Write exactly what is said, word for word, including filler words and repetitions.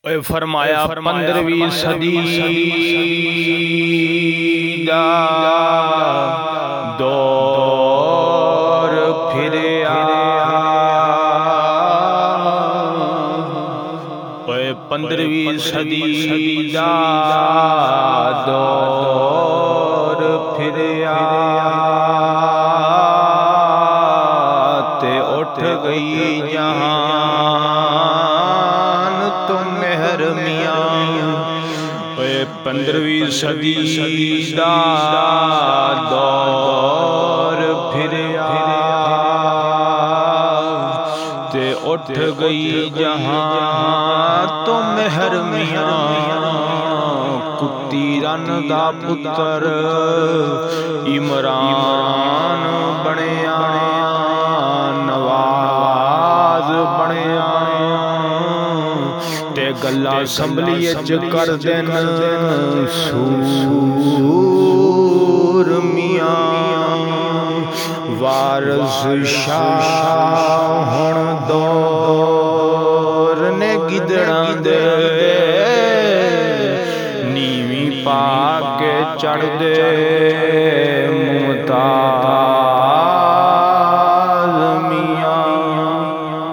اے فرمایا پندرہویں صدی دا دور پھریا، اے پندرہویں صدی دا دور پھریا، تے اٹھ گئی جہان تم مہر میاں، اے پندرہویں صدی دا دور پھریا، تے اٹھ گئی جہان تم مہر میاں، کتی رن دا پتر عمران بنیا، نواز بنیا، تے گلا اسمبلی اچ کر دین سور میاں، وارث شاہ ہن دور نے گدڑاں دے، نیویں پا کے چڑھ دے ممتاز